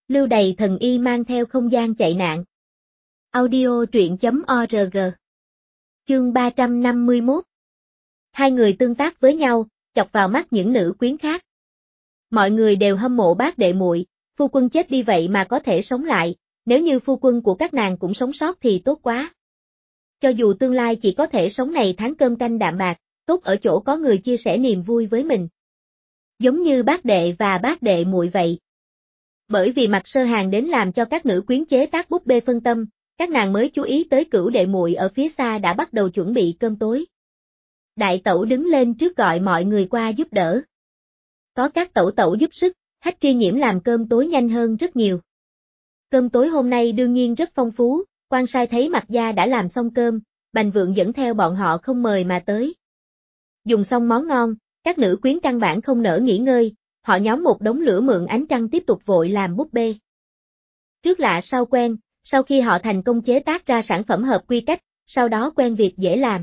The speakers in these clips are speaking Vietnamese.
Lưu Đày thần y mang theo không gian chạy nạn. Audio truyện.org. Chương 351. Hai người tương tác với nhau, chọc vào mắt những nữ quyến khác. Mọi người đều hâm mộ bác đệ muội, phu quân chết đi vậy mà có thể sống lại, nếu như phu quân của các nàng cũng sống sót thì tốt quá. Cho dù tương lai chỉ có thể sống này tháng cơm canh đạm bạc, tốt ở chỗ có người chia sẻ niềm vui với mình. Giống như bác đệ và bác đệ muội vậy. Bởi vì Mạc Sơ Hàn đến làm cho các nữ quyến chế tác búp bê phân tâm, các nàng mới chú ý tới Cửu đệ muội ở phía xa đã bắt đầu chuẩn bị cơm tối. Đại tẩu đứng lên trước gọi mọi người qua giúp đỡ. Có các tẩu tẩu giúp sức, Hách Tri Nhiễm làm cơm tối nhanh hơn rất nhiều. Cơm tối hôm nay đương nhiên rất phong phú, quan sai thấy Mạc gia đã làm xong cơm, Bành Vượng dẫn theo bọn họ không mời mà tới. Dùng xong món ngon, các nữ quyến căn bản không nỡ nghỉ ngơi, họ nhóm một đống lửa mượn ánh trăng tiếp tục vội làm búp bê. Trước lạ sau quen, sau khi họ thành công chế tác ra sản phẩm hợp quy cách, sau đó quen việc dễ làm.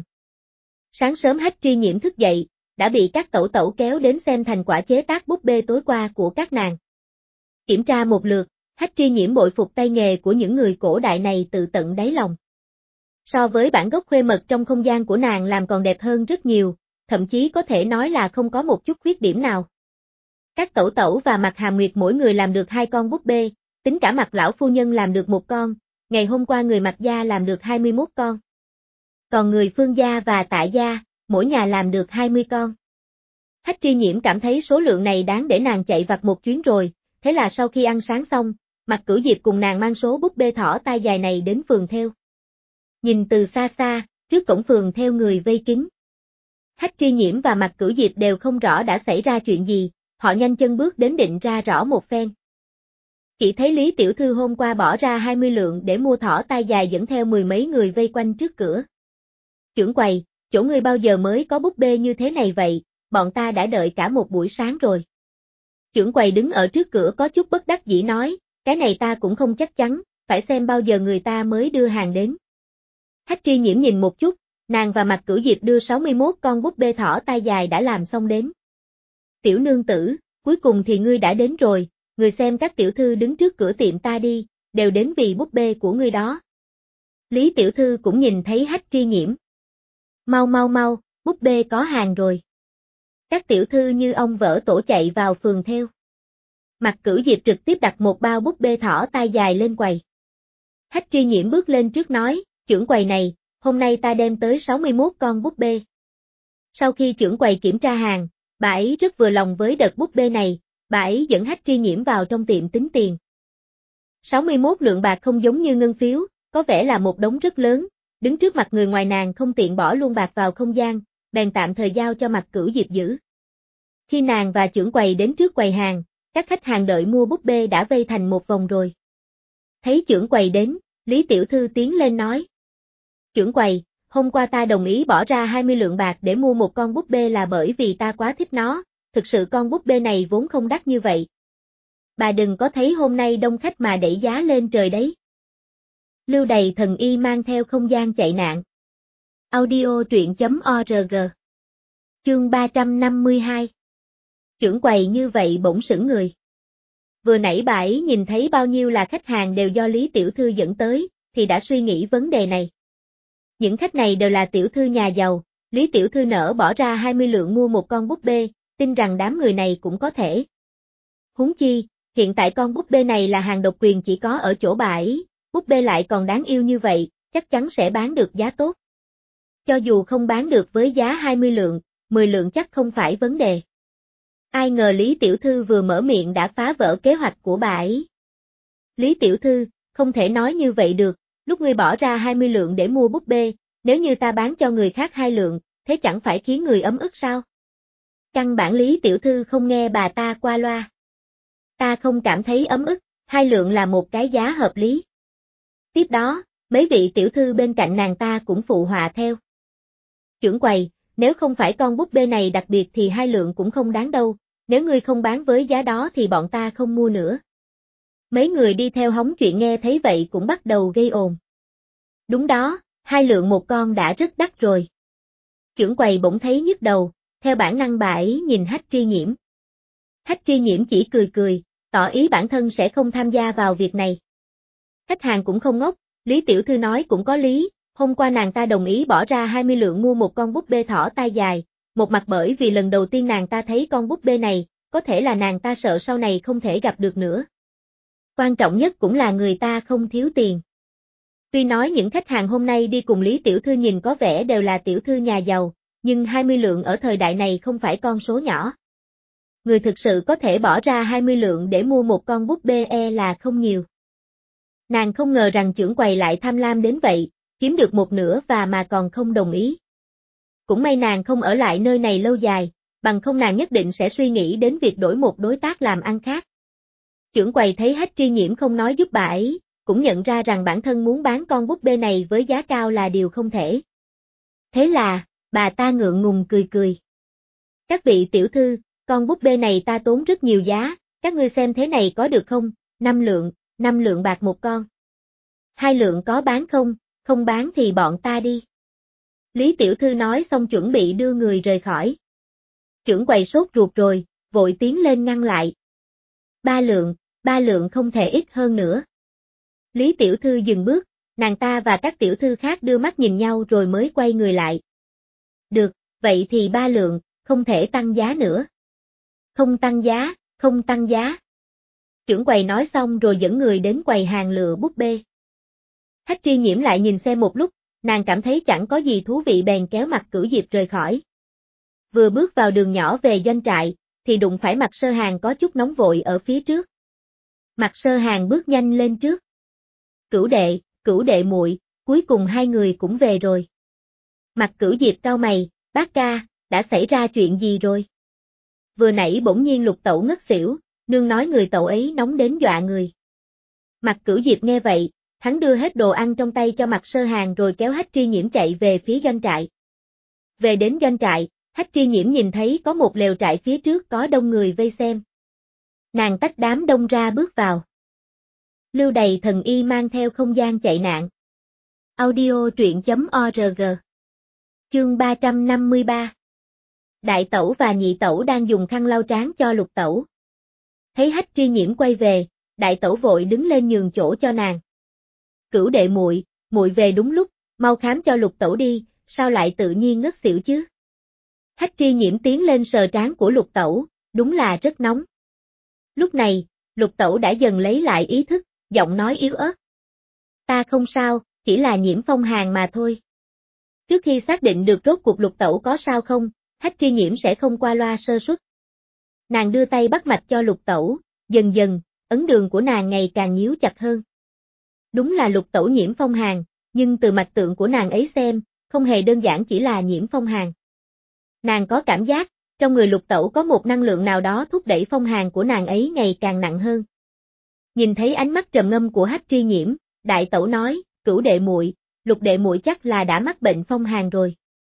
Sáng sớm Hách Tri Nhiễm thức dậy, đã bị các tẩu tẩu kéo đến xem thành quả chế tác búp bê tối qua của các nàng. Kiểm tra một lượt, Hách Tri Nhiễm bội phục tay nghề của những người cổ đại này từ tận đáy lòng. So với bản gốc khuê mật trong không gian của nàng làm còn đẹp hơn rất nhiều, thậm chí có thể nói là không có một chút khuyết điểm nào. Các tẩu tẩu và Mạc Hàm Nguyệt mỗi người làm được 2 con búp bê, tính cả Mạc lão phu nhân làm được 1 con, ngày hôm qua người Mạc gia làm được 21 con. Còn người Phương gia và Tạ gia, mỗi nhà làm được 20 con. Hách Tri Nhiễm cảm thấy số lượng này đáng để nàng chạy vặt một chuyến rồi, thế là sau khi ăn sáng xong, Mạc Cửu Diệp cùng nàng mang số búp bê thỏ tai dài này đến phường thêu. Nhìn từ xa xa, trước cổng phường thêu người vây kín. Hách Tri Nhiễm và Mạc Cửu Diệp đều không rõ đã xảy ra chuyện gì, họ nhanh chân bước đến định ra rõ một phen. Chỉ thấy Lý Tiểu Thư hôm qua bỏ ra 20 lượng để mua thỏ tai dài dẫn theo 10 mấy người vây quanh trước cửa. Trưởng quầy, chỗ ngươi bao giờ mới có búp bê như thế này vậy, bọn ta đã đợi cả một buổi sáng rồi. Trưởng quầy đứng ở trước cửa có chút bất đắc dĩ nói, cái này ta cũng không chắc chắn, phải xem bao giờ người ta mới đưa hàng đến. Hách Tri Nhiễm nhìn một chút, nàng và Mạc Cửu Diệp đưa 61 con búp bê thỏ tai dài đã làm xong đến. Tiểu nương tử, cuối cùng thì ngươi đã đến rồi, người xem các tiểu thư đứng trước cửa tiệm ta đi, đều đến vì búp bê của ngươi đó. Lý Tiểu Thư cũng nhìn thấy Hách Tri Nhiễm. Mau mau mau, búp bê có hàng rồi. Các tiểu thư như ong vỡ tổ chạy vào phường thêu. Mạc Cửu Diệp trực tiếp đặt một bao búp bê thỏ tai dài lên quầy. Hách Tri Nhiễm bước lên trước nói, trưởng quầy này, hôm nay ta đem tới 61 con búp bê. Sau khi trưởng quầy kiểm tra hàng, bà ấy rất vừa lòng với đợt búp bê này, bà ấy dẫn Hách Tri Nhiễm vào trong tiệm tính tiền. 61 lượng bạc không giống như ngân phiếu, có vẻ là một đống rất lớn, đứng trước mặt người ngoài nàng không tiện bỏ luôn bạc vào không gian, bèn tạm thời giao cho Mạc Cửu Diệp giữ. Khi nàng và trưởng quầy đến trước quầy hàng, các khách hàng đợi mua búp bê đã vây thành một vòng rồi. Thấy trưởng quầy đến, Lý Tiểu Thư tiến lên nói. Trưởng quầy, hôm qua ta đồng ý bỏ ra 20 lượng bạc để mua một con búp bê là bởi vì ta quá thích nó, thực sự con búp bê này vốn không đắt như vậy. Bà đừng có thấy hôm nay đông khách mà đẩy giá lên trời đấy. Lưu Đày thần y mang theo không gian chạy nạn. Audio truyện.org. Chương 352. Trưởng quầy như vậy bỗng sững người. Vừa nãy bà ấy nhìn thấy bao nhiêu là khách hàng đều do Lý Tiểu Thư dẫn tới, thì đã suy nghĩ vấn đề này. Những khách này đều là tiểu thư nhà giàu, Lý Tiểu Thư nỡ bỏ ra 20 lượng mua một con búp bê, tin rằng đám người này cũng có thể. Huống chi, hiện tại con búp bê này là hàng độc quyền chỉ có ở chỗ bà ấy, búp bê lại còn đáng yêu như vậy, chắc chắn sẽ bán được giá tốt. Cho dù không bán được với giá 20 lượng, 10 lượng chắc không phải vấn đề. Ai ngờ Lý Tiểu Thư vừa mở miệng đã phá vỡ kế hoạch của bà ấy. Lý Tiểu Thư, không thể nói như vậy được, lúc ngươi bỏ ra 20 lượng để mua búp bê, nếu như ta bán cho người khác 2 lượng, thế chẳng phải khiến người ấm ức sao? Căn bản Lý Tiểu Thư không nghe bà ta qua loa. Ta không cảm thấy ấm ức, 2 lượng là một cái giá hợp lý. Tiếp đó, mấy vị tiểu thư bên cạnh nàng ta cũng phụ họa theo. Trưởng quầy, nếu không phải con búp bê này đặc biệt thì 2 lượng cũng không đáng đâu, nếu ngươi không bán với giá đó thì bọn ta không mua nữa. Mấy người đi theo hóng chuyện nghe thấy vậy cũng bắt đầu gây ồn. Đúng đó, 2 lượng một con đã rất đắt rồi. Trưởng quầy bỗng thấy nhức đầu, theo bản năng bà ấy nhìn Hách Tri Nhiễm. Hách Tri Nhiễm chỉ cười cười, tỏ ý bản thân sẽ không tham gia vào việc này. Khách hàng cũng không ngốc, Lý Tiểu Thư nói cũng có lý, hôm qua nàng ta đồng ý bỏ ra 20 lượng mua một con búp bê thỏ tai dài, một mặt bởi vì lần đầu tiên nàng ta thấy con búp bê này, có thể là nàng ta sợ sau này không thể gặp được nữa. Quan trọng nhất cũng là người ta không thiếu tiền. Tuy nói những khách hàng hôm nay đi cùng Lý Tiểu Thư nhìn có vẻ đều là tiểu thư nhà giàu, nhưng 20 lượng ở thời đại này không phải con số nhỏ. Người thực sự có thể bỏ ra 20 lượng để mua một con búp bê là không nhiều. Nàng không ngờ rằng trưởng quầy lại tham lam đến vậy, kiếm được một nửa và mà còn không đồng ý. Cũng may nàng không ở lại nơi này lâu dài, bằng không nàng nhất định sẽ suy nghĩ đến việc đổi một đối tác làm ăn khác. Trưởng quầy thấy Hách Tri Nhiễm không nói giúp bà ấy, cũng nhận ra rằng bản thân muốn bán con búp bê này với giá cao là điều không thể. Thế là, bà ta ngượng ngùng cười cười. Các vị tiểu thư, con búp bê này ta tốn rất nhiều giá, các ngươi xem thế này có được không? 5 lượng bạc một con. 2 lượng có bán không? Không bán thì bọn ta đi. Lý Tiểu Thư nói xong chuẩn bị đưa người rời khỏi. Trưởng quầy sốt ruột rồi, vội tiến lên ngăn lại. 3 lượng không thể ít hơn nữa. Lý Tiểu Thư dừng bước, nàng ta và các tiểu thư khác đưa mắt nhìn nhau rồi mới quay người lại. Được, vậy thì 3 lượng, không thể tăng giá nữa. Không tăng giá, không tăng giá. Trưởng quầy nói xong rồi dẫn người đến quầy hàng lựa búp bê. Hách Tri Nhiễm lại nhìn xem một lúc, nàng cảm thấy chẳng có gì thú vị bèn kéo Mạc Cửu Diệp rời khỏi. Vừa bước vào đường nhỏ về doanh trại, thì đụng phải Mạc Sơ Hàn có chút nóng vội ở phía trước. Mạc Sơ Hàn bước nhanh lên trước. Cửu đệ muội, cuối cùng hai người cũng về rồi. Mạc Cửu Diệp cau mày, bác ca, đã xảy ra chuyện gì rồi? Vừa nãy bỗng nhiên Lục Tẩu ngất xỉu, nương nói người Tẩu ấy nóng đến dọa người. Mạc Cửu Diệp nghe vậy, hắn đưa hết đồ ăn trong tay cho Mạc Sơ Hàn rồi kéo Hách Tri Nhiễm chạy về phía doanh trại. Về đến doanh trại, Hách Tri Nhiễm nhìn thấy có một lều trại phía trước có đông người vây xem. Nàng tách đám đông ra bước vào. Lưu Đầy Thần Y mang theo không gian chạy nạn. Audio truyện.org. Chương 353. Đại tẩu và nhị tẩu đang dùng khăn lau trán cho Lục Tẩu. Thấy Hách Tri Nhiễm quay về, đại tẩu vội đứng lên nhường chỗ cho nàng. Cửu đệ muội, muội về đúng lúc, mau khám cho Lục Tẩu đi, sao lại tự nhiên ngất xỉu chứ? Hách Tri Nhiễm tiến lên sờ trán của Lục Tẩu, đúng là rất nóng. Lúc này, Lục Tẩu đã dần lấy lại ý thức, giọng nói yếu ớt. Ta không sao, chỉ là nhiễm phong hàn mà thôi. Trước khi xác định được rốt cuộc Lục Tẩu có sao không, Hách Tri Nhiễm sẽ không qua loa sơ suất. Nàng đưa tay bắt mạch cho Lục Tẩu, dần dần, ấn đường của nàng ngày càng nhíu chặt hơn. Đúng là Lục Tẩu nhiễm phong hàn, nhưng từ mạch tượng của nàng ấy xem, không hề đơn giản chỉ là nhiễm phong hàn. Nàng có cảm giác, trong người Lục Tẩu có một năng lượng nào đó thúc đẩy phong hàn của nàng ấy ngày càng nặng hơn. Nhìn thấy ánh mắt trầm ngâm của Hách Tri Nhiễm, đại tẩu nói, Cửu đệ muội, Lục đệ muội chắc là đã mắc bệnh phong hàn rồi.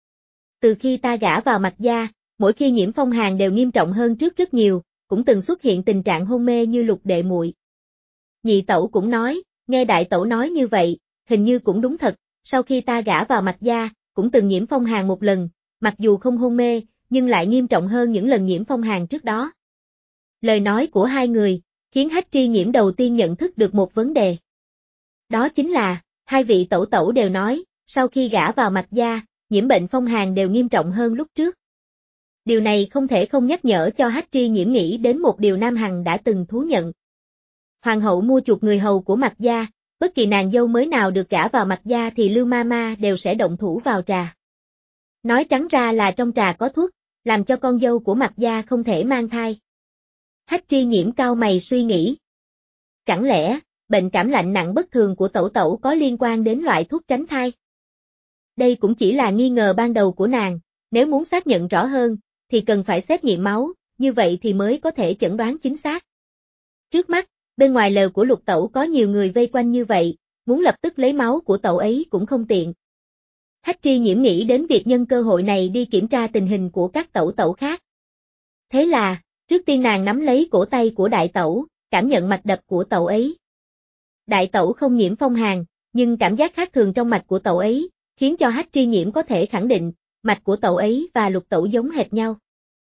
Từ khi ta gả vào Mạc gia, mỗi khi nhiễm phong hàn đều nghiêm trọng hơn trước rất nhiều, cũng từng xuất hiện tình trạng hôn mê như Lục đệ muội. Nhị tẩu cũng nói, nghe đại tẩu nói như vậy, hình như cũng đúng thật, sau khi ta gả vào Mạc gia, cũng từng nhiễm phong hàn một lần, mặc dù không hôn mê, nhưng lại nghiêm trọng hơn những lần nhiễm phong hàn trước đó. Lời nói của hai người, khiến Hách Tri Nhiễm đầu tiên nhận thức được một vấn đề. Đó chính là, hai vị tẩu tẩu đều nói, sau khi gả vào Mạc gia, nhiễm bệnh phong hàn đều nghiêm trọng hơn lúc trước. Điều này không thể không nhắc nhở cho Hách Tri Nhiễm nghĩ đến một điều Nam Hằng đã từng thú nhận. Hoàng hậu mua chuộc người hầu của Mạc gia, bất kỳ nàng dâu mới nào được gả vào Mạc gia thì Lưu Mama đều sẽ động thủ vào trà. Nói trắng ra là trong trà có thuốc, làm cho con dâu của Mạc gia không thể mang thai. Hách Tri Nhiễm cau mày suy nghĩ. Chẳng lẽ, bệnh cảm lạnh nặng bất thường của tẩu tẩu có liên quan đến loại thuốc tránh thai? Đây cũng chỉ là nghi ngờ ban đầu của nàng, nếu muốn xác nhận rõ hơn, thì cần phải xét nghiệm máu, như vậy thì mới có thể chẩn đoán chính xác. Trước mắt, bên ngoài lều của Lục Tẩu có nhiều người vây quanh như vậy, muốn lập tức lấy máu của tẩu ấy cũng không tiện. Hách Tri Nhiễm nghĩ đến việc nhân cơ hội này đi kiểm tra tình hình của các tẩu tẩu khác. Thế là, trước tiên nàng nắm lấy cổ tay của đại tẩu, cảm nhận mạch đập của tẩu ấy. Đại tẩu không nhiễm phong hàn, nhưng cảm giác khác thường trong mạch của tẩu ấy, khiến cho Hách Tri Nhiễm có thể khẳng định, mạch của tẩu ấy và Lục Tẩu giống hệt nhau.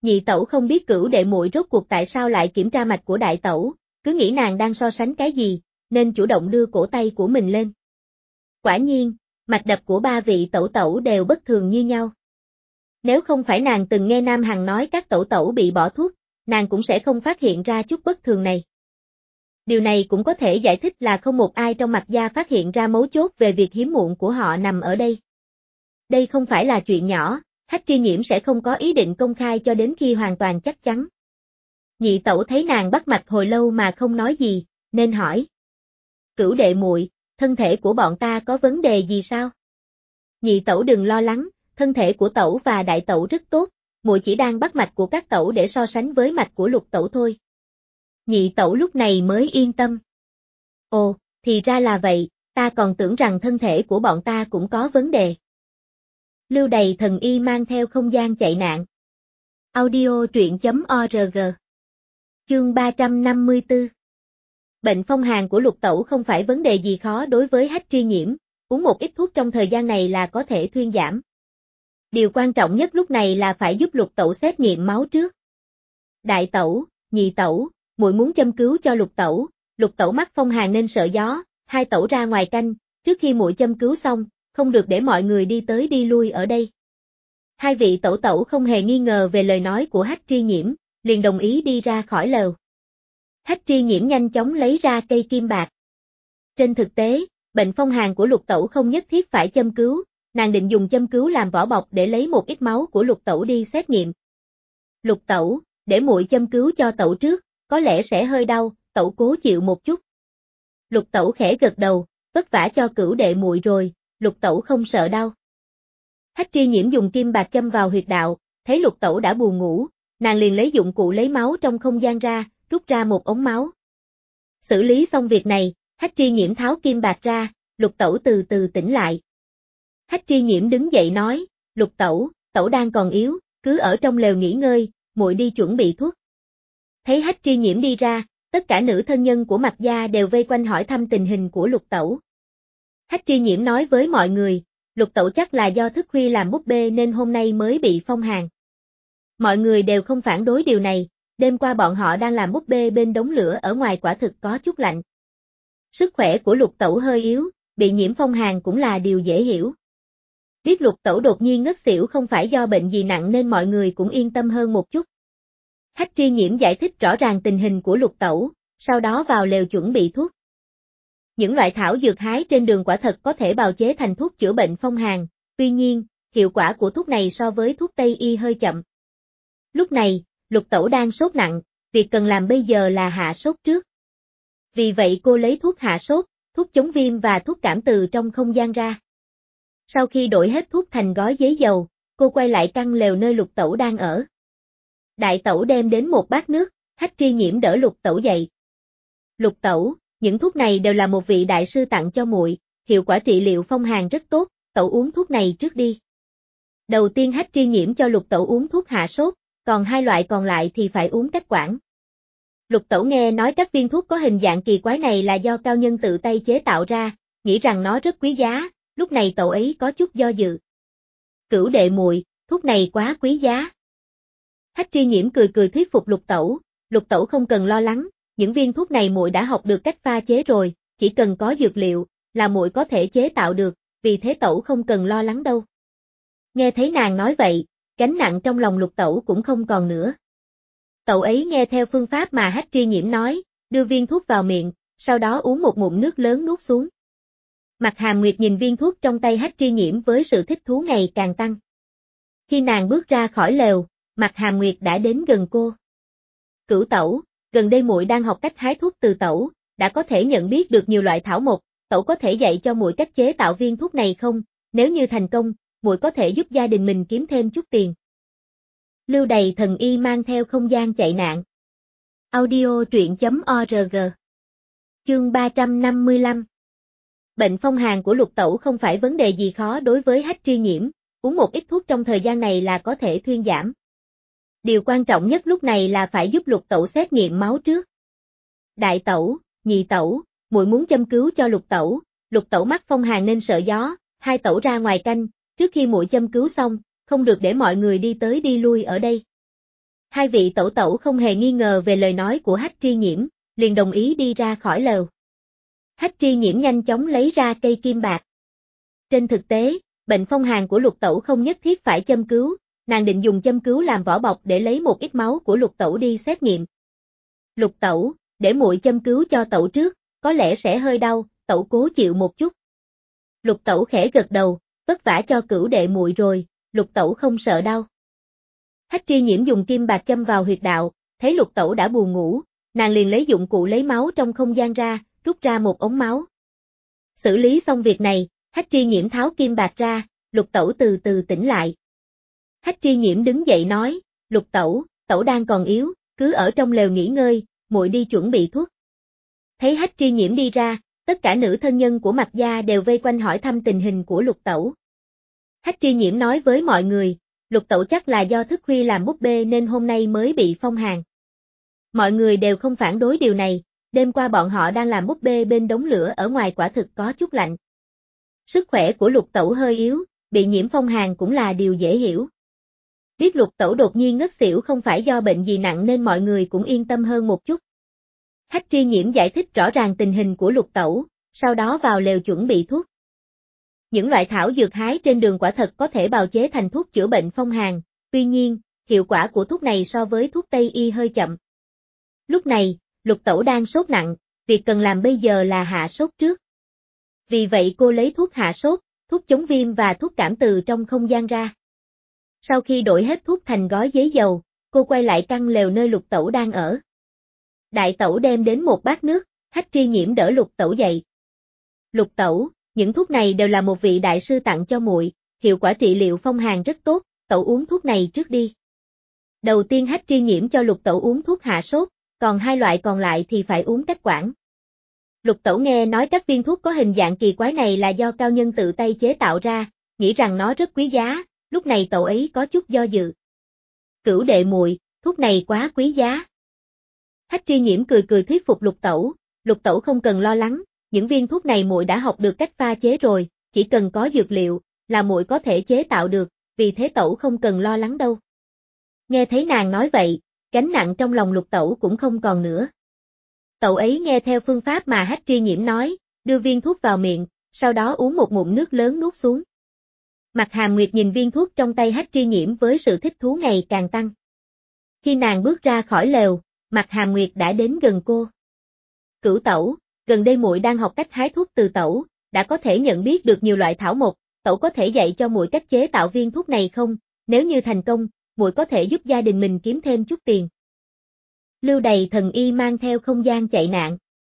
Nhị tẩu không biết Cửu đệ muội rốt cuộc tại sao lại kiểm tra mạch của đại tẩu, cứ nghĩ nàng đang so sánh cái gì, nên chủ động đưa cổ tay của mình lên. Quả nhiên, mạch đập của ba vị tẩu tẩu đều bất thường như nhau. Nếu không phải nàng từng nghe Nam Hằng nói các tẩu tẩu bị bỏ thuốc, nàng cũng sẽ không phát hiện ra chút bất thường này. Điều này cũng có thể giải thích là không một ai trong Mạc gia phát hiện ra mấu chốt về việc hiếm muộn của họ nằm ở đây. Đây không phải là chuyện nhỏ, Hách Tri Nhiễm sẽ không có ý định công khai cho đến khi hoàn toàn chắc chắn. Nhị tẩu thấy nàng bắt mạch hồi lâu mà không nói gì, nên hỏi. Cửu đệ muội, thân thể của bọn ta có vấn đề gì sao? Nhị tẩu đừng lo lắng, thân thể của tẩu và đại tẩu rất tốt, muội chỉ đang bắt mạch của các tẩu để so sánh với mạch của lục tẩu thôi. Nhị tẩu lúc này mới yên tâm. Ồ, thì ra là vậy, ta còn tưởng rằng thân thể của bọn ta cũng có vấn đề. Lưu Đầy Thần Y mang theo không gian chạy nạn. Audio truyện.org. Chương 354. Bệnh phong hàn của lục tẩu không phải vấn đề gì khó đối với Hách Tri Nhiễm, uống một ít thuốc trong thời gian này là có thể thuyên giảm. Điều quan trọng nhất lúc này là phải giúp lục tẩu xét nghiệm máu trước. Đại tẩu, nhị tẩu, muội muốn châm cứu cho lục tẩu mắc phong hàn nên sợ gió, hai tẩu ra ngoài canh, trước khi muội châm cứu xong, không được để mọi người đi tới đi lui ở đây. Hai vị tẩu tẩu không hề nghi ngờ về lời nói của Hách Tri Nhiễm, liền đồng ý đi ra khỏi lều. Hách Tri Nhiễm nhanh chóng lấy ra cây kim bạc. Trên thực tế, bệnh phong hàn của lục tẩu không nhất thiết phải châm cứu, nàng định dùng châm cứu làm vỏ bọc để lấy một ít máu của lục tẩu đi xét nghiệm. Lục tẩu, để muội châm cứu cho tẩu trước, có lẽ sẽ hơi đau, tẩu cố chịu một chút. Lục tẩu khẽ gật đầu, vất vả cho Cửu đệ muội rồi, lục tẩu không sợ đau. Hách Tri Nhiễm dùng kim bạc châm vào huyệt đạo, thấy lục tẩu đã buồn ngủ, nàng liền lấy dụng cụ lấy máu trong không gian ra, rút ra một ống máu. Xử lý xong việc này, Hách Tri Nhiễm tháo kim bạc ra, lục tẩu từ từ tỉnh lại. Hách Tri Nhiễm đứng dậy nói, lục tẩu, tẩu đang còn yếu, cứ ở trong lều nghỉ ngơi, muội đi chuẩn bị thuốc. Thấy Hách Tri Nhiễm đi ra, tất cả nữ thân nhân của Mạc gia đều vây quanh hỏi thăm tình hình của lục tẩu. Hách Tri Nhiễm nói với mọi người, lục tẩu chắc là do thức khuya làm búp bê nên hôm nay mới bị phong hàn. Mọi người đều không phản đối điều này, đêm qua bọn họ đang làm búp bê bên đống lửa ở ngoài quả thực có chút lạnh. Sức khỏe của lục tẩu hơi yếu, bị nhiễm phong hàn cũng là điều dễ hiểu. Biết lục tẩu đột nhiên ngất xỉu không phải do bệnh gì nặng nên mọi người cũng yên tâm hơn một chút. Hách Tri Nhiễm giải thích rõ ràng tình hình của lục tẩu, sau đó vào lều chuẩn bị thuốc. Những loại thảo dược hái trên đường quả thật có thể bào chế thành thuốc chữa bệnh phong hàn, tuy nhiên, hiệu quả của thuốc này so với thuốc Tây y hơi chậm. Lúc này, lục tẩu đang sốt nặng, việc cần làm bây giờ là hạ sốt trước. Vì vậy cô lấy thuốc hạ sốt, thuốc chống viêm và thuốc cảm từ trong không gian ra. Sau khi đổi hết thuốc thành gói giấy dầu, cô quay lại căn lều nơi lục tẩu đang ở. Đại tẩu đem đến một bát nước, Hách Tri Nhiễm đỡ lục tẩu dậy. Lục tẩu, những thuốc này đều là một vị đại sư tặng cho muội, hiệu quả trị liệu phong hàn rất tốt, tẩu uống thuốc này trước đi. Đầu tiên Hách Tri Nhiễm cho lục tẩu uống thuốc hạ sốt, còn hai loại còn lại thì phải uống cách quản. Lục tẩu nghe nói các viên thuốc có hình dạng kỳ quái này là do cao nhân tự tay chế tạo ra, nghĩ rằng nó rất quý giá, lúc này cậu ấy có chút do dự. Cửu đệ muội, thuốc này quá quý giá. Hách Tri Nhiễm cười cười thuyết phục lục tẩu không cần lo lắng, những viên thuốc này muội đã học được cách pha chế rồi, chỉ cần có dược liệu, là muội có thể chế tạo được, vì thế tẩu không cần lo lắng đâu. Nghe thấy nàng nói vậy, gánh nặng trong lòng lục tẩu cũng không còn nữa. Cậu ấy nghe theo phương pháp mà Hách Tri Nhiễm nói, đưa viên thuốc vào miệng, sau đó uống một ngụm nước lớn nuốt xuống. Mạc Hàm Nguyệt nhìn viên thuốc trong tay Hách Tri Nhiễm với sự thích thú ngày càng tăng. Khi nàng bước ra khỏi lều, Mạc Hàm Nguyệt đã đến gần cô. Cửu tẩu, gần đây muội đang học cách hái thuốc từ tẩu, đã có thể nhận biết được nhiều loại thảo mộc, tẩu có thể dạy cho muội cách chế tạo viên thuốc này không? Nếu như thành công, muội có thể giúp gia đình mình kiếm thêm chút tiền. Lưu Đầy Thần Y mang theo không gian chạy nạn. Audio truyện.org. Chương 355. Bệnh phong hàn của lục tẩu không phải vấn đề gì khó đối với Hách Tri Nhiễm, uống một ít thuốc trong thời gian này là có thể thuyên giảm. Điều quan trọng nhất lúc này là phải giúp lục tẩu xét nghiệm máu trước. Đại tẩu, nhị tẩu, muội muốn châm cứu cho lục tẩu mắc phong hàn nên sợ gió, hai tẩu ra ngoài canh, trước khi muội châm cứu xong, không được để mọi người đi tới đi lui ở đây. Hai vị tẩu tẩu không hề nghi ngờ về lời nói của Hách Tri Nhiễm, liền đồng ý đi ra khỏi lều. Hách Tri Nhiễm nhanh chóng lấy ra cây kim bạc. Trên thực tế, bệnh phong hàn của Lục Tẩu không nhất thiết phải châm cứu, nàng định dùng châm cứu làm vỏ bọc để lấy một ít máu của Lục Tẩu đi xét nghiệm. Lục Tẩu, để muội châm cứu cho Tẩu trước, có lẽ sẽ hơi đau, Tẩu cố chịu một chút. Lục Tẩu khẽ gật đầu, vất vả cho Cửu đệ muội rồi, Lục Tẩu không sợ đau. Hách Tri Nhiễm dùng kim bạc châm vào huyệt đạo, thấy Lục Tẩu đã buồn ngủ, nàng liền lấy dụng cụ lấy máu trong không gian ra, rút ra một ống máu. Xử lý xong việc này, Hách Tri Nhiễm tháo kim bạc ra, Lục Tẩu từ từ tỉnh lại. Hách Tri Nhiễm đứng dậy nói, Lục Tẩu, Tẩu đang còn yếu, cứ ở trong lều nghỉ ngơi, muội đi chuẩn bị thuốc. Thấy Hách Tri Nhiễm đi ra, tất cả nữ thân nhân của Mạc gia đều vây quanh hỏi thăm tình hình của Lục Tẩu. Hách Tri Nhiễm nói với mọi người, Lục Tẩu chắc là do thức khuya làm búp bê nên hôm nay mới bị phong hàn. Mọi người đều không phản đối điều này, đêm qua bọn họ đang làm búp bê bên đống lửa ở ngoài quả thực có chút lạnh. Sức khỏe của Lục Tẩu hơi yếu, bị nhiễm phong hàn cũng là điều dễ hiểu. Biết Lục Tẩu đột nhiên ngất xỉu không phải do bệnh gì nặng nên mọi người cũng yên tâm hơn một chút. Hách Tri Nhiễm giải thích rõ ràng tình hình của Lục Tẩu, sau đó vào lều chuẩn bị thuốc. Những loại thảo dược hái trên đường quả thật có thể bào chế thành thuốc chữa bệnh phong hàn, tuy nhiên, hiệu quả của thuốc này so với thuốc Tây y hơi chậm. Lúc này, Lục Tẩu đang sốt nặng, việc cần làm bây giờ là hạ sốt trước. Vì vậy cô lấy thuốc hạ sốt, thuốc chống viêm và thuốc cảm từ trong không gian ra. Sau khi đổi hết thuốc thành gói giấy dầu, cô quay lại căn lều nơi Lục Tẩu đang ở. Đại tẩu đem đến một bát nước, Hách Tri Nhiễm đỡ Lục Tẩu dậy. Lục Tẩu, những thuốc này đều là một vị đại sư tặng cho muội, hiệu quả trị liệu phong hàn rất tốt, Tẩu uống thuốc này trước đi. Đầu tiên Hách Tri Nhiễm cho Lục Tẩu uống thuốc hạ sốt, còn hai loại còn lại thì phải uống cách quản. Lục Tẩu nghe nói các viên thuốc có hình dạng kỳ quái này là do cao nhân tự tay chế tạo ra, nghĩ rằng nó rất quý giá, lúc này Tẩu ấy có chút do dự. Cửu đệ muội, thuốc này quá quý giá. Hách Tri Nhiễm cười cười thuyết phục Lục Tẩu không cần lo lắng, những viên thuốc này muội đã học được cách pha chế rồi, chỉ cần có dược liệu, là muội có thể chế tạo được, vì thế Tẩu không cần lo lắng đâu. Nghe thấy nàng nói vậy, gánh nặng trong lòng Lục Tẩu cũng không còn nữa. Tẩu ấy nghe theo phương pháp mà Hách Tri Nhiễm nói, đưa viên thuốc vào miệng, sau đó uống một ngụm nước lớn nuốt xuống. Mạc Hàm Nguyệt nhìn viên thuốc trong tay Hách Tri Nhiễm với sự thích thú ngày càng tăng. Khi nàng bước ra khỏi lều, Mạc Hàm Nguyệt đã đến gần cô. Cửu tẩu, gần đây muội đang học cách hái thuốc từ tẩu, đã có thể nhận biết được nhiều loại thảo mộc, tẩu có thể dạy cho muội cách chế tạo viên thuốc này không? Nếu như thành công, muội có thể giúp gia đình mình kiếm thêm chút tiền. Lưu Đày thần y mang theo không gian chạy nạn.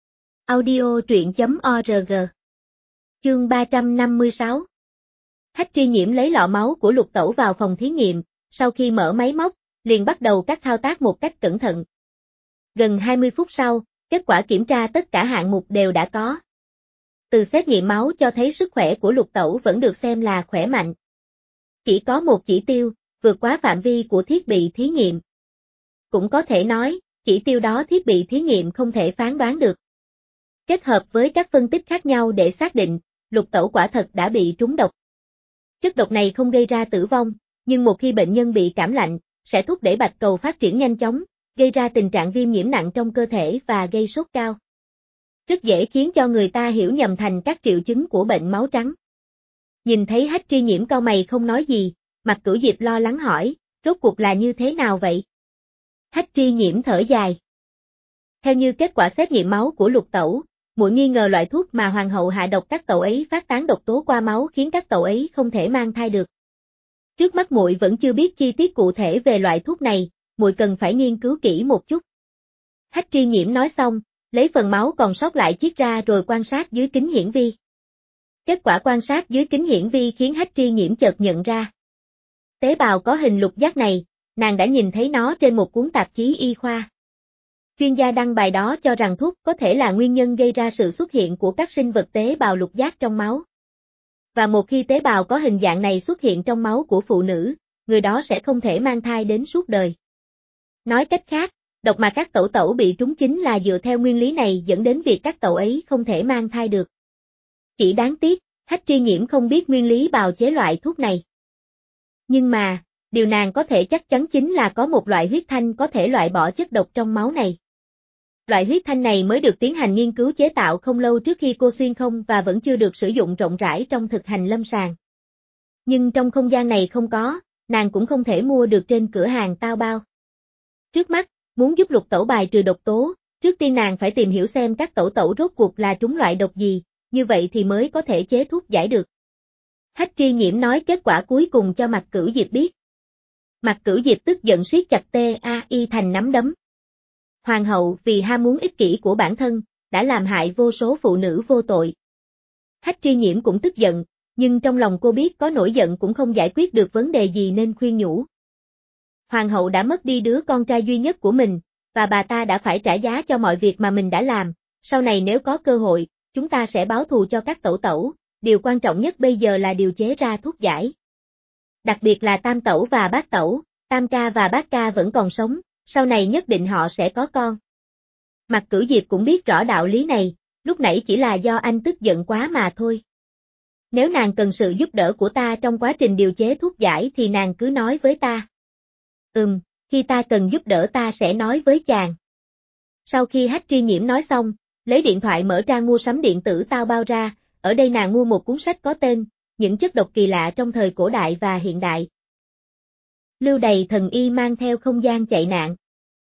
Audio truyện.org. Chương 356. Hách Tri Nhiễm lấy lọ máu của Lục Tẩu vào phòng thí nghiệm, sau khi mở máy móc, liền bắt đầu các thao tác một cách cẩn thận. Gần 20 phút sau, kết quả kiểm tra tất cả hạng mục đều đã có. Từ xét nghiệm máu cho thấy sức khỏe của Lục Tẩu vẫn được xem là khỏe mạnh. Chỉ có một chỉ tiêu, vượt quá phạm vi của thiết bị thí nghiệm. Cũng có thể nói, chỉ tiêu đó thiết bị thí nghiệm không thể phán đoán được. Kết hợp với các phân tích khác nhau để xác định, Lục Tẩu quả thật đã bị trúng độc. Chất độc này không gây ra tử vong, nhưng một khi bệnh nhân bị cảm lạnh, sẽ thúc đẩy bạch cầu phát triển nhanh chóng, gây ra tình trạng viêm nhiễm nặng trong cơ thể và gây sốt cao. Rất dễ khiến cho người ta hiểu nhầm thành các triệu chứng của bệnh máu trắng. Nhìn thấy Hách Tri Nhiễm cau mày không nói gì, Mạc Cửu Diệp lo lắng hỏi, rốt cuộc là như thế nào vậy? Hách Tri Nhiễm thở dài. Theo như kết quả xét nghiệm máu của Lục Tẩu, muội nghi ngờ loại thuốc mà hoàng hậu hạ độc các tẩu ấy phát tán độc tố qua máu khiến các tẩu ấy không thể mang thai được. Trước mắt muội vẫn chưa biết chi tiết cụ thể về loại thuốc này, muội cần phải nghiên cứu kỹ một chút. Hách Tri Nhiễm nói xong, lấy phần máu còn sót lại chiết ra rồi quan sát dưới kính hiển vi. Kết quả quan sát dưới kính hiển vi khiến Hách Tri Nhiễm chợt nhận ra. Tế bào có hình lục giác này, nàng đã nhìn thấy nó trên một cuốn tạp chí y khoa. Chuyên gia đăng bài đó cho rằng thuốc có thể là nguyên nhân gây ra sự xuất hiện của các sinh vật tế bào lục giác trong máu. Và một khi tế bào có hình dạng này xuất hiện trong máu của phụ nữ, người đó sẽ không thể mang thai đến suốt đời. Nói cách khác, độc mà các tẩu bị trúng chính là dựa theo nguyên lý này dẫn đến việc các tẩu ấy không thể mang thai được. Chỉ đáng tiếc, Hách Tri Nhiễm không biết nguyên lý bào chế loại thuốc này. Nhưng mà, Điều nàng có thể chắc chắn chính là có một loại huyết thanh có thể loại bỏ chất độc trong máu này. Loại huyết thanh này mới được tiến hành nghiên cứu chế tạo không lâu trước khi cô xuyên không và vẫn chưa được sử dụng rộng rãi trong thực hành lâm sàng. Nhưng trong không gian này không có, nàng cũng không thể mua được trên cửa hàng tao bao. Trước mắt, muốn giúp Lục Tẩu bài trừ độc tố, trước tiên nàng phải tìm hiểu xem các tẩu rốt cuộc là trúng loại độc gì, như vậy thì mới có thể chế thuốc giải được. Hách Tri Nhiễm nói kết quả cuối cùng cho Mạc Cửu Diệp biết. Mạc Cửu Diệp tức giận siết chặt tai thành nắm đấm. Hoàng hậu vì ham muốn ích kỷ của bản thân, đã làm hại vô số phụ nữ vô tội. Hách Tri Nhiễm cũng tức giận, nhưng trong lòng cô biết có nổi giận cũng không giải quyết được vấn đề gì nên khuyên nhủ. Hoàng hậu đã mất đi đứa con trai duy nhất của mình, và bà ta đã phải trả giá cho mọi việc mà mình đã làm, sau này nếu có cơ hội, chúng ta sẽ báo thù cho các tẩu, điều quan trọng nhất bây giờ là điều chế ra thuốc giải. Đặc biệt là Tam tẩu và Bát tẩu, Tam ca và Bát ca vẫn còn sống, sau này nhất định họ sẽ có con. Mạc Cửu Diệp cũng biết rõ đạo lý này, lúc nãy chỉ là do anh tức giận quá mà thôi. Nếu nàng cần sự giúp đỡ của ta trong quá trình điều chế thuốc giải thì nàng cứ nói với ta. Khi ta cần giúp đỡ ta sẽ nói với chàng. Sau khi Hách Tri Nhiễm nói xong, lấy điện thoại mở trang mua sắm điện tử tao bao ra, ở đây nàng mua một cuốn sách có tên, Những chất độc kỳ lạ trong thời cổ đại và hiện đại. Lưu Đày thần y mang theo không gian chạy nạn.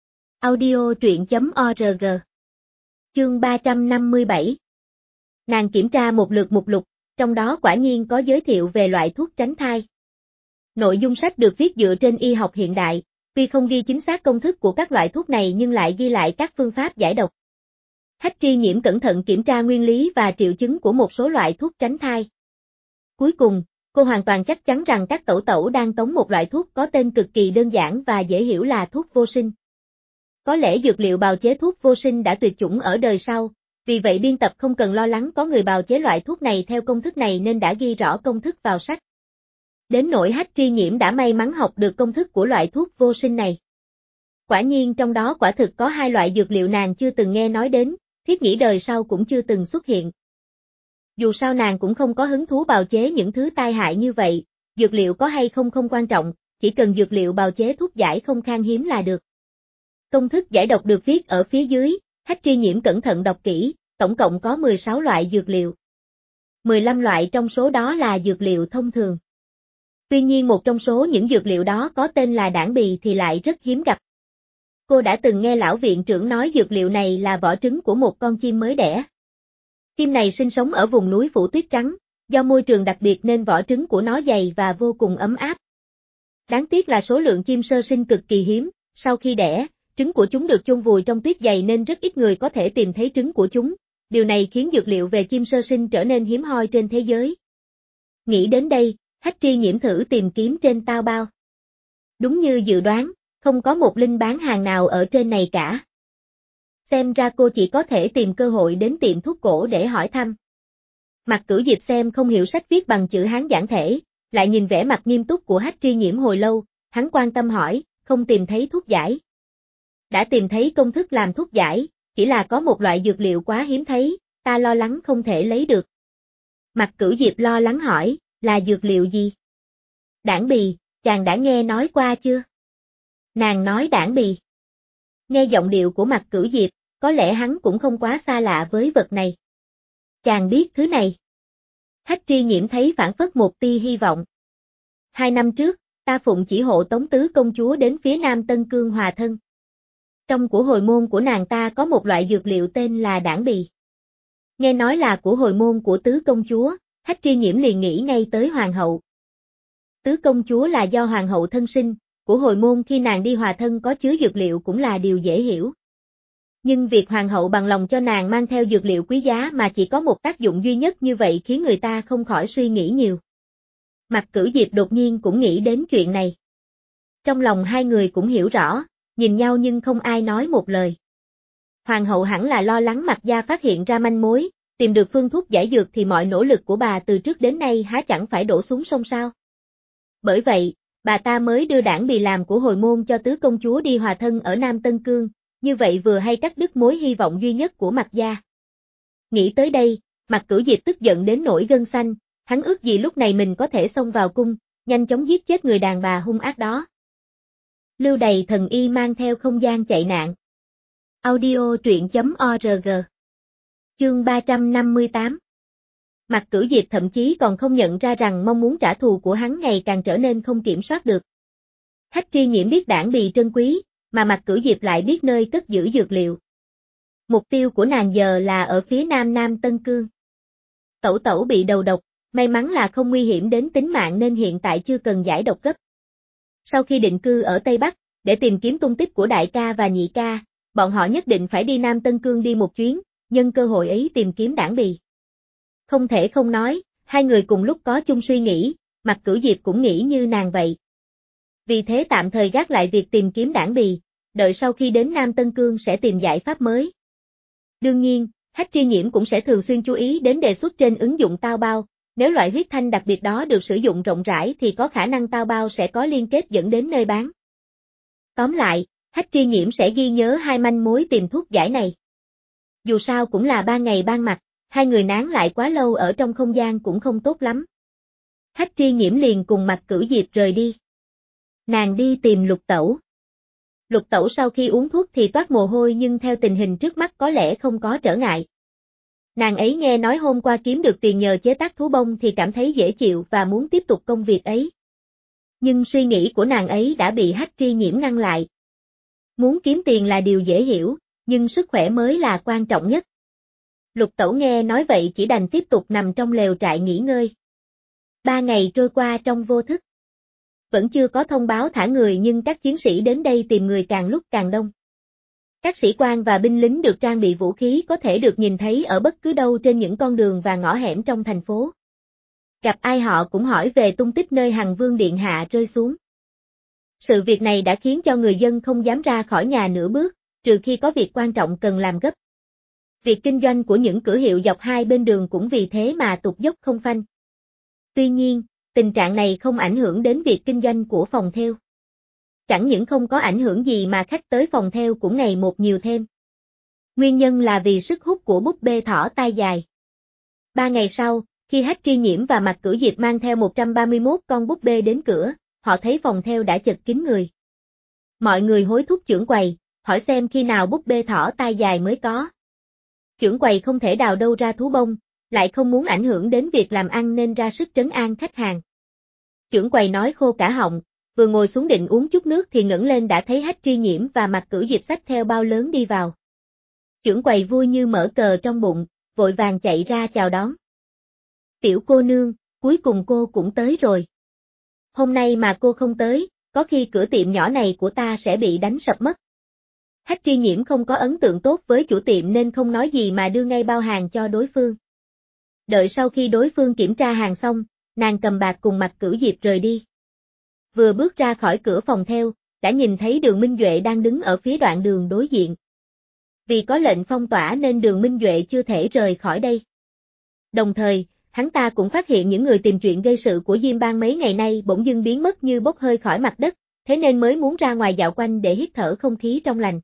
Audio truyện.org. Chương 357. Nàng kiểm tra một lượt mục lục, trong đó quả nhiên có giới thiệu về loại thuốc tránh thai. Nội dung sách được viết dựa trên y học hiện đại, tuy không ghi chính xác công thức của các loại thuốc này nhưng lại ghi lại các phương pháp giải độc. Hách Tri Nhiễm cẩn thận kiểm tra nguyên lý và triệu chứng của một số loại thuốc tránh thai. Cuối cùng, cô hoàn toàn chắc chắn rằng các tẩu đang tống một loại thuốc có tên cực kỳ đơn giản và dễ hiểu là thuốc vô sinh. Có lẽ dược liệu bào chế thuốc vô sinh đã tuyệt chủng ở đời sau, vì vậy biên tập không cần lo lắng có người bào chế loại thuốc này theo công thức này nên đã ghi rõ công thức vào sách. Đến nỗi Hách Tri Nhiễm đã may mắn học được công thức của loại thuốc vô sinh này. Quả nhiên trong đó quả thực có hai loại dược liệu nàng chưa từng nghe nói đến, thiết nghĩ đời sau cũng chưa từng xuất hiện. Dù sao nàng cũng không có hứng thú bào chế những thứ tai hại như vậy, dược liệu có hay không không quan trọng, chỉ cần dược liệu bào chế thuốc giải không khan hiếm là được. Công thức giải độc được viết ở phía dưới, Hách Tri Nhiễm cẩn thận đọc kỹ, tổng cộng có 16 loại dược liệu. 15 loại trong số đó là dược liệu thông thường. Tuy nhiên một trong số những dược liệu đó có tên là đảng bì thì lại rất hiếm gặp. Cô đã từng nghe lão viện trưởng nói dược liệu này là vỏ trứng của một con chim mới đẻ. Chim này sinh sống ở vùng núi phủ tuyết trắng, do môi trường đặc biệt nên vỏ trứng của nó dày và vô cùng ấm áp. Đáng tiếc là số lượng chim sơ sinh cực kỳ hiếm, sau khi đẻ, trứng của chúng được chôn vùi trong tuyết dày nên rất ít người có thể tìm thấy trứng của chúng, điều này khiến dược liệu về chim sơ sinh trở nên hiếm hoi trên thế giới. Nghĩ đến đây, Hách Tri Nhiễm thử tìm kiếm trên tao bao. Đúng như dự đoán, không có một linh bán hàng nào ở trên này cả. Xem ra cô chỉ có thể tìm cơ hội đến tiệm thuốc cổ để hỏi thăm. Mạc Cửu Diệp xem không hiểu sách viết bằng chữ Hán giản thể, lại nhìn vẻ mặt nghiêm túc của Hách Tri Nhiễm hồi lâu, hắn quan tâm hỏi, không tìm thấy thuốc giải. Đã tìm thấy công thức làm thuốc giải, chỉ là có một loại dược liệu quá hiếm thấy, ta lo lắng không thể lấy được. Mạc Cửu Diệp lo lắng hỏi, là dược liệu gì? Đảng bì, chàng đã nghe nói qua chưa? Nàng nói đảng bì. Nghe giọng điệu của Mạc Cửu Diệp, có lẽ hắn cũng không quá xa lạ với vật này. Chàng biết thứ này. Hách Tri Nhiễm thấy phảng phất một tia hy vọng. 2 năm trước, ta phụng chỉ hộ Tống tứ công chúa đến phía nam Tân Cương hòa thân. Trong của hồi môn của nàng ta có một loại dược liệu tên là đảng bì. Nghe nói là của hồi môn của tứ công chúa, Hách Tri Nhiễm liền nghĩ ngay tới hoàng hậu. Tứ công chúa là do hoàng hậu thân sinh, của hồi môn khi nàng đi hòa thân có chứa dược liệu cũng là điều dễ hiểu. Nhưng việc hoàng hậu bằng lòng cho nàng mang theo dược liệu quý giá mà chỉ có một tác dụng duy nhất như vậy khiến người ta không khỏi suy nghĩ nhiều. Mạc Cửu Diệp đột nhiên cũng nghĩ đến chuyện này. Trong lòng hai người cũng hiểu rõ, nhìn nhau nhưng không ai nói một lời. Hoàng hậu hẳn là lo lắng Mạc gia phát hiện ra manh mối, tìm được phương thuốc giải dược thì mọi nỗ lực của bà từ trước đến nay há chẳng phải đổ xuống sông sao. Bởi vậy, bà ta mới đưa đảng bì làm của hồi môn cho tứ công chúa đi hòa thân ở Nam Tân Cương, như vậy vừa hay cắt đứt mối hy vọng duy nhất của Mạc gia. Nghĩ tới đây, Mạc Cửu Diệp tức giận đến nổi gân xanh, hắn ước gì lúc này mình có thể xông vào cung, nhanh chóng giết chết người đàn bà hung ác đó. Lưu Đày thần y mang theo không gian chạy nạn. Audio truyện.org. Chương 358. Mạc Cửu Diệp thậm chí còn không nhận ra rằng mong muốn trả thù của hắn ngày càng trở nên không kiểm soát được. Hách Tri Nhiễm biết đảng bì trân quý, mà Mạc Cửu Diệp lại biết nơi cất giữ dược liệu. Mục tiêu của nàng giờ là ở phía nam Nam Tân Cương. Tẩu tẩu bị đầu độc, may mắn là không nguy hiểm đến tính mạng nên hiện tại chưa cần giải độc cấp. Sau khi định cư ở Tây Bắc, để tìm kiếm tung tích của đại ca và nhị ca, bọn họ nhất định phải đi Nam Tân Cương đi một chuyến, nhân cơ hội ấy tìm kiếm đảng bì. Không thể không nói, hai người cùng lúc có chung suy nghĩ, Mạc Cửu Diệp cũng nghĩ như nàng vậy. Vì thế tạm thời gác lại việc tìm kiếm đảng bì, đợi sau khi đến Nam Tân Cương sẽ tìm giải pháp mới. Đương nhiên, Hách Tri Nhiễm cũng sẽ thường xuyên chú ý đến đề xuất trên ứng dụng Tao Bao, nếu loại huyết thanh đặc biệt đó được sử dụng rộng rãi thì có khả năng Tao Bao sẽ có liên kết dẫn đến nơi bán. Tóm lại, Hách Tri Nhiễm sẽ ghi nhớ hai manh mối tìm thuốc giải này. Dù sao cũng là ban ngày ban mặt, hai người nán lại quá lâu ở trong không gian cũng không tốt lắm. Hách Tri Nhiễm liền cùng Mạc Cửu Diệp rời đi. Nàng đi tìm Lục Tẩu. Lục Tẩu sau khi uống thuốc thì toát mồ hôi nhưng theo tình hình trước mắt có lẽ không có trở ngại. Nàng ấy nghe nói hôm qua kiếm được tiền nhờ chế tác thú bông thì cảm thấy dễ chịu và muốn tiếp tục công việc ấy. Nhưng suy nghĩ của nàng ấy đã bị Hách Tri Nhiễm ngăn lại. Muốn kiếm tiền là điều dễ hiểu, nhưng sức khỏe mới là quan trọng nhất. Lục Tẩu nghe nói vậy chỉ đành tiếp tục nằm trong lều trại nghỉ ngơi. 3 ngày trôi qua trong vô thức. Vẫn chưa có thông báo thả người nhưng các chiến sĩ đến đây tìm người càng lúc càng đông. Các sĩ quan và binh lính được trang bị vũ khí có thể được nhìn thấy ở bất cứ đâu trên những con đường và ngõ hẻm trong thành phố. Gặp ai họ cũng hỏi về tung tích nơi Hằng Vương Điện Hạ rơi xuống. Sự việc này đã khiến cho người dân không dám ra khỏi nhà nửa bước, trừ khi có việc quan trọng cần làm gấp. Việc kinh doanh của những cửa hiệu dọc hai bên đường cũng vì thế mà tụt dốc không phanh. Tuy nhiên, tình trạng này không ảnh hưởng đến việc kinh doanh của phòng thêu. Chẳng những không có ảnh hưởng gì mà khách tới phòng thêu cũng ngày một nhiều thêm. Nguyên nhân là vì sức hút của búp bê thỏ tai dài. 3 ngày sau, khi Hách Tri Nhiễm và Mạc Cửu Diệp mang theo 131 con búp bê đến cửa, họ thấy phòng thêu đã chật kín người. Mọi người hối thúc trưởng quầy, hỏi xem khi nào búp bê thỏ tai dài mới có. Trưởng quầy không thể đào đâu ra thú bông, lại không muốn ảnh hưởng đến việc làm ăn nên ra sức trấn an khách hàng. Trưởng quầy nói khô cả họng, vừa ngồi xuống định uống chút nước thì ngẩng lên đã thấy Hách Tri Nhiễm và Mạc Cửu Diệp xách theo bao lớn đi vào. Trưởng quầy vui như mở cờ trong bụng, vội vàng chạy ra chào đón. Tiểu cô nương, cuối cùng cô cũng tới rồi. Hôm nay mà cô không tới, có khi cửa tiệm nhỏ này của ta sẽ bị đánh sập mất. Hách Tri Nhiễm không có ấn tượng tốt với chủ tiệm nên không nói gì mà đưa ngay bao hàng cho đối phương. Đợi sau khi đối phương kiểm tra hàng xong, nàng cầm bạc cùng Mạc Cửu Diệp rời đi. Vừa bước ra khỏi cửa phòng thêu, đã nhìn thấy Đường Minh Duệ đang đứng ở phía đoạn đường đối diện. Vì có lệnh phong tỏa nên Đường Minh Duệ chưa thể rời khỏi đây. Đồng thời, hắn ta cũng phát hiện những người tìm chuyện gây sự của Diêm Bang mấy ngày nay bỗng dưng biến mất như bốc hơi khỏi mặt đất, thế nên mới muốn ra ngoài dạo quanh để hít thở không khí trong lành.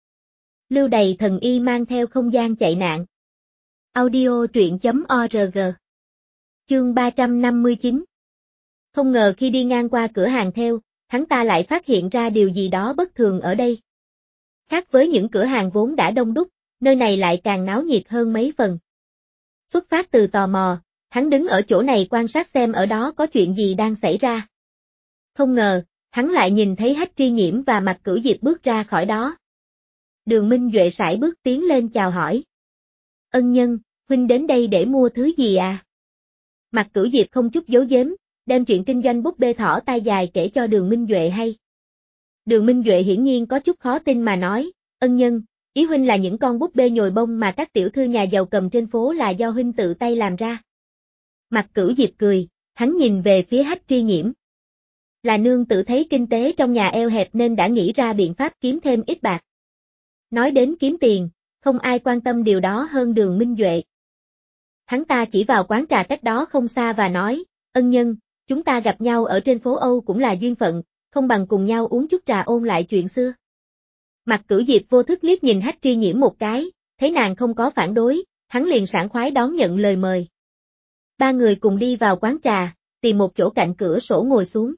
Lưu Đày thần y mang theo không gian chạy nạn. Audio truyện.org. Chương 359. Không ngờ khi đi ngang qua cửa hàng thêu, hắn ta lại phát hiện ra điều gì đó bất thường ở đây. Khác với những cửa hàng vốn đã đông đúc, nơi này lại càng náo nhiệt hơn mấy phần. Xuất phát từ tò mò, hắn đứng ở chỗ này quan sát xem ở đó có chuyện gì đang xảy ra. Không ngờ, hắn lại nhìn thấy Hách Tri Nhiễm và Mạc Cửu Diệp bước ra khỏi đó. Đường Minh Duệ sải bước tiến lên chào hỏi. Ân nhân, huynh đến đây để mua thứ gì à? Mạc Cửu Diệp không chút giấu giếm, đem chuyện kinh doanh búp bê thỏ tai dài kể cho Đường Minh Duệ hay. Đường Minh Duệ hiển nhiên có chút khó tin mà nói, ân nhân, ý huynh là những con búp bê nhồi bông mà các tiểu thư nhà giàu cầm trên phố là do huynh tự tay làm ra. Mạc Cửu Diệp cười, hắn nhìn về phía Hách Tri Nhiễm. Là nương tự thấy kinh tế trong nhà eo hẹp nên đã nghĩ ra biện pháp kiếm thêm ít bạc. Nói đến kiếm tiền, không ai quan tâm điều đó hơn Đường Minh Duệ. Hắn ta chỉ vào quán trà cách đó không xa và nói, ân nhân, chúng ta gặp nhau ở trên phố Âu cũng là duyên phận, không bằng cùng nhau uống chút trà ôn lại chuyện xưa. Mạc Cửu Diệp vô thức liếc nhìn Hách Tri Nhiễm một cái, thấy nàng không có phản đối, hắn liền sảng khoái đón nhận lời mời. Ba người cùng đi vào quán trà, tìm một chỗ cạnh cửa sổ ngồi xuống.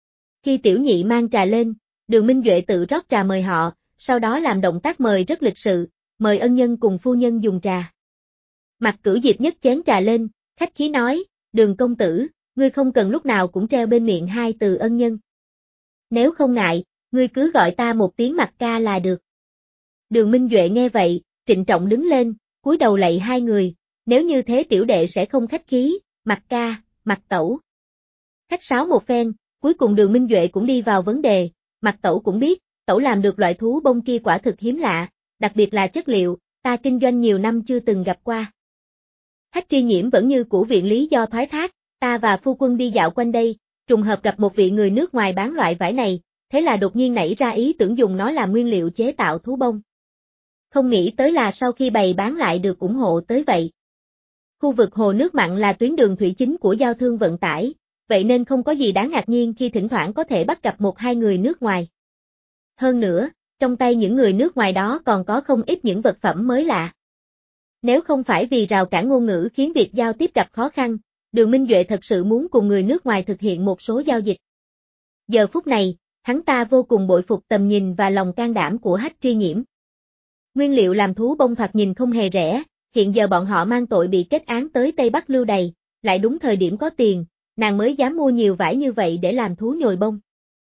Khi tiểu nhị mang trà lên, Đường Minh Duệ tự rót trà mời họ, sau đó làm động tác mời rất lịch sự, mời ân nhân cùng phu nhân dùng trà. Mạc Cửu Diệp nhấc chén trà lên, khách khí nói, Đường công tử, ngươi không cần lúc nào cũng treo bên miệng hai từ ân nhân. Nếu không ngại, ngươi cứ gọi ta một tiếng Mạc ca là được. Đường Minh Duệ nghe vậy, trịnh trọng đứng lên, cúi đầu lạy hai người, nếu như thế tiểu đệ sẽ không khách khí, Mạc ca, Mạc tẩu. Khách sáo một phen, cuối cùng Đường Minh Duệ cũng đi vào vấn đề, Mạc tẩu cũng biết, tẩu làm được loại thú bông kia quả thực hiếm lạ, đặc biệt là chất liệu, ta kinh doanh nhiều năm chưa từng gặp qua. Hách Tri Nhiễm vẫn như cũ viện lý do thoái thác, ta và phu quân đi dạo quanh đây, trùng hợp gặp một vị người nước ngoài bán loại vải này, thế là đột nhiên nảy ra ý tưởng dùng nó làm nguyên liệu chế tạo thú bông. Không nghĩ tới là sau khi bày bán lại được ủng hộ tới vậy. Khu vực hồ nước mặn là tuyến đường thủy chính của giao thương vận tải, vậy nên không có gì đáng ngạc nhiên khi thỉnh thoảng có thể bắt gặp một hai người nước ngoài. Hơn nữa, trong tay những người nước ngoài đó còn có không ít những vật phẩm mới lạ. Nếu không phải vì rào cản ngôn ngữ khiến việc giao tiếp gặp khó khăn, Đường Minh Duệ thật sự muốn cùng người nước ngoài thực hiện một số giao dịch. Giờ phút này, hắn ta vô cùng bội phục tầm nhìn và lòng can đảm của Hách Tri Nhiễm. Nguyên liệu làm thú bông thoạt nhìn không hề rẻ, hiện giờ bọn họ mang tội bị kết án tới Tây Bắc lưu đày, lại đúng thời điểm có tiền, nàng mới dám mua nhiều vải như vậy để làm thú nhồi bông.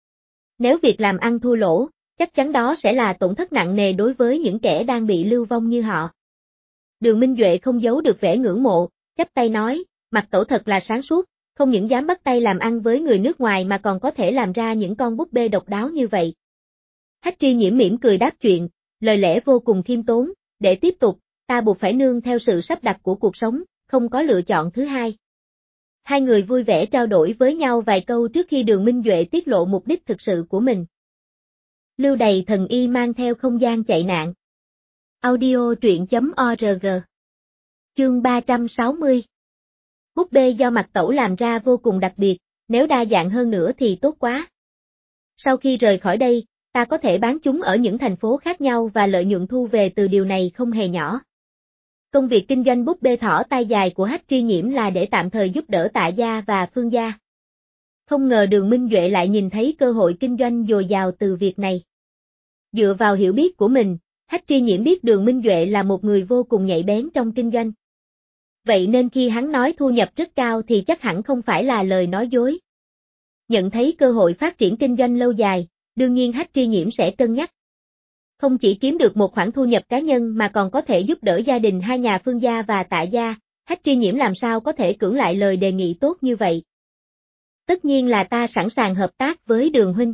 Nếu việc làm ăn thua lỗ, chắc chắn đó sẽ là tổn thất nặng nề đối với những kẻ đang bị lưu vong như họ. Đường Minh Duệ không giấu được vẻ ngưỡng mộ, chắp tay nói, Mạc tẩu thật là sáng suốt, không những dám bắt tay làm ăn với người nước ngoài mà còn có thể làm ra những con búp bê độc đáo như vậy. Hách Tri Nhiễm mỉm cười đáp chuyện, lời lẽ vô cùng khiêm tốn, để tiếp tục, ta buộc phải nương theo sự sắp đặt của cuộc sống, không có lựa chọn thứ hai. Hai người vui vẻ trao đổi với nhau vài câu trước khi Đường Minh Duệ tiết lộ mục đích thực sự của mình. Lưu đày thần y mang theo không gian chạy nạn. Audio truyện.org. Chương 360. Búp bê do Mạc tẩu làm ra vô cùng đặc biệt, nếu đa dạng hơn nữa thì tốt quá. Sau khi rời khỏi đây, ta có thể bán chúng ở những thành phố khác nhau và lợi nhuận thu về từ điều này không hề nhỏ. Công việc kinh doanh búp bê thỏ tai dài của Hách Tri Nhiễm là để tạm thời giúp đỡ Tạ gia và Phương gia. Không ngờ Đường Minh Duệ lại nhìn thấy cơ hội kinh doanh dồi dào từ việc này. Dựa vào hiểu biết của mình, Hách Tri Nhiễm biết Đường Minh Duệ là một người vô cùng nhạy bén trong kinh doanh. Vậy nên khi hắn nói thu nhập rất cao thì chắc hẳn không phải là lời nói dối. Nhận thấy cơ hội phát triển kinh doanh lâu dài, đương nhiên Hách Tri Nhiễm sẽ cân nhắc. Không chỉ kiếm được một khoản thu nhập cá nhân mà còn có thể giúp đỡ gia đình hai nhà Phương gia và Tạ gia, Hách Tri Nhiễm làm sao có thể cưỡng lại lời đề nghị tốt như vậy. Tất nhiên là ta sẵn sàng hợp tác với Đường huynh.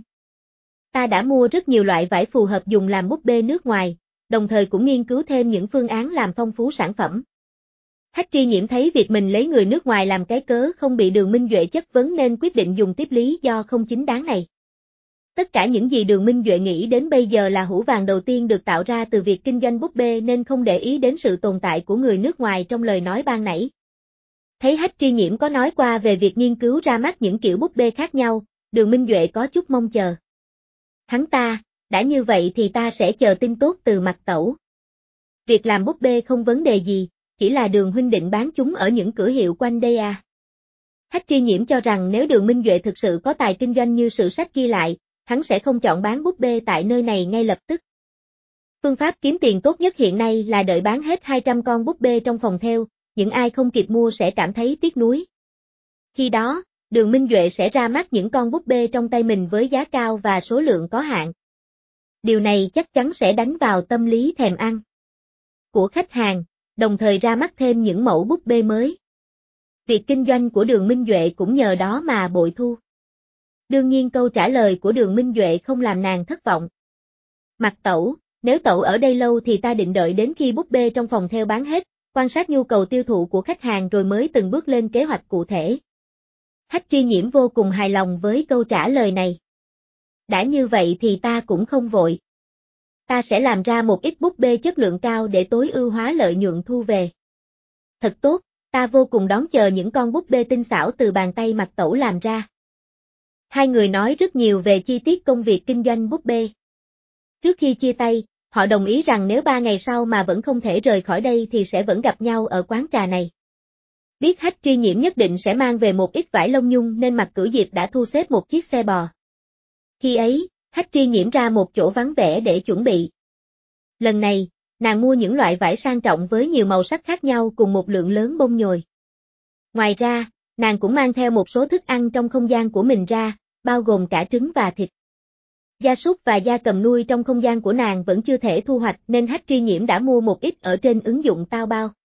Ta đã mua rất nhiều loại vải phù hợp dùng làm búp bê nước ngoài, đồng thời cũng nghiên cứu thêm những phương án làm phong phú sản phẩm. Hách Tri Nhiễm thấy việc mình lấy người nước ngoài làm cái cớ không bị Đường Minh Duệ chất vấn nên quyết định dùng tiếp lý do không chính đáng này. Tất cả những gì Đường Minh Duệ nghĩ đến bây giờ là hũ vàng đầu tiên được tạo ra từ việc kinh doanh búp bê nên không để ý đến sự tồn tại của người nước ngoài trong lời nói ban nãy. Thấy Hách Tri Nhiễm có nói qua về việc nghiên cứu ra mắt những kiểu búp bê khác nhau, Đường Minh Duệ có chút mong chờ. Hắn ta, đã như vậy thì ta sẽ chờ tin tốt từ Mạc tẩu. Việc làm búp bê không vấn đề gì, chỉ là Đường huynh định bán chúng ở những cửa hiệu quanh đây à. Hách Tri Nhiễm cho rằng nếu Đường Minh Duệ thực sự có tài kinh doanh như sự sách ghi lại, hắn sẽ không chọn bán búp bê tại nơi này ngay lập tức. Phương pháp kiếm tiền tốt nhất hiện nay là đợi bán hết 200 con búp bê trong phòng thêu, những ai không kịp mua sẽ cảm thấy tiếc nuối. Khi đó, Đường Minh Duệ sẽ ra mắt những con búp bê trong tay mình với giá cao và số lượng có hạn. Điều này chắc chắn sẽ đánh vào tâm lý thèm ăn của khách hàng, đồng thời ra mắt thêm những mẫu búp bê mới. Việc kinh doanh của Đường Minh Duệ cũng nhờ đó mà bội thu. Đương nhiên câu trả lời của Đường Minh Duệ không làm nàng thất vọng. Mạc tẩu, nếu tẩu ở đây lâu thì ta định đợi đến khi búp bê trong phòng thêu bán hết, quan sát nhu cầu tiêu thụ của khách hàng rồi mới từng bước lên kế hoạch cụ thể. Hách Tri Nhiễm vô cùng hài lòng với câu trả lời này. Đã như vậy thì ta cũng không vội. Ta sẽ làm ra một ít búp bê chất lượng cao để tối ưu hóa lợi nhuận thu về. Thật tốt, ta vô cùng đón chờ những con búp bê tinh xảo từ bàn tay Mạc tẩu làm ra. Hai người nói rất nhiều về chi tiết công việc kinh doanh búp bê. Trước khi chia tay, họ đồng ý rằng nếu 3 ngày sau mà vẫn không thể rời khỏi đây thì sẽ vẫn gặp nhau ở quán trà này. Biết Hách Tri Nhiễm nhất định sẽ mang về một ít vải lông nhung nên Mạc Cửu Diệp đã thu xếp một chiếc xe bò. Khi ấy, Hách Tri Nhiễm ra một chỗ vắng vẻ để chuẩn bị. Lần này, nàng mua những loại vải sang trọng với nhiều màu sắc khác nhau cùng một lượng lớn bông nhồi. Ngoài ra, nàng cũng mang theo một số thức ăn trong không gian của mình ra, bao gồm cả trứng và thịt. Gia súc và gia cầm nuôi trong không gian của nàng vẫn chưa thể thu hoạch nên Hách Tri Nhiễm đã mua một ít ở trên ứng dụng Taobao.